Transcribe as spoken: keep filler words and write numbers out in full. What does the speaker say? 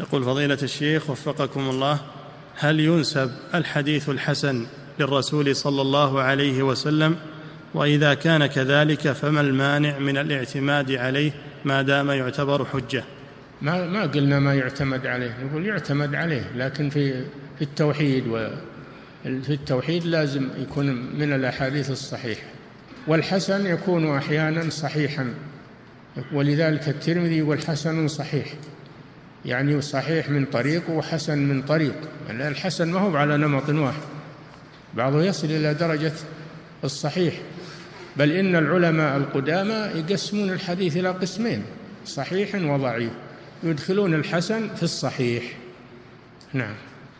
يقول فضيلة الشيخ وفقكم الله، هل ينسب الحديث الحسن للرسول صلى الله عليه وسلم؟ وإذا كان كذلك فما المانع من الاعتماد عليه ما دام يعتبر حجة؟ ما ما قلنا ما يعتمد عليه، نقول يعتمد عليه، لكن في في التوحيد وفي التوحيد لازم يكون من الأحاديث الصحيحة، والحسن يكون أحيانا صحيحا، ولذلك الترمذي والحسن صحيح، يعني صحيح من طريق وحسن من طريق. الحسن ما هو على نمط واحد، بعضه يصل إلى درجة الصحيح، بل إن العلماء القدامى يقسمون الحديث إلى قسمين، صحيح وضعيف، يدخلون الحسن في الصحيح. نعم.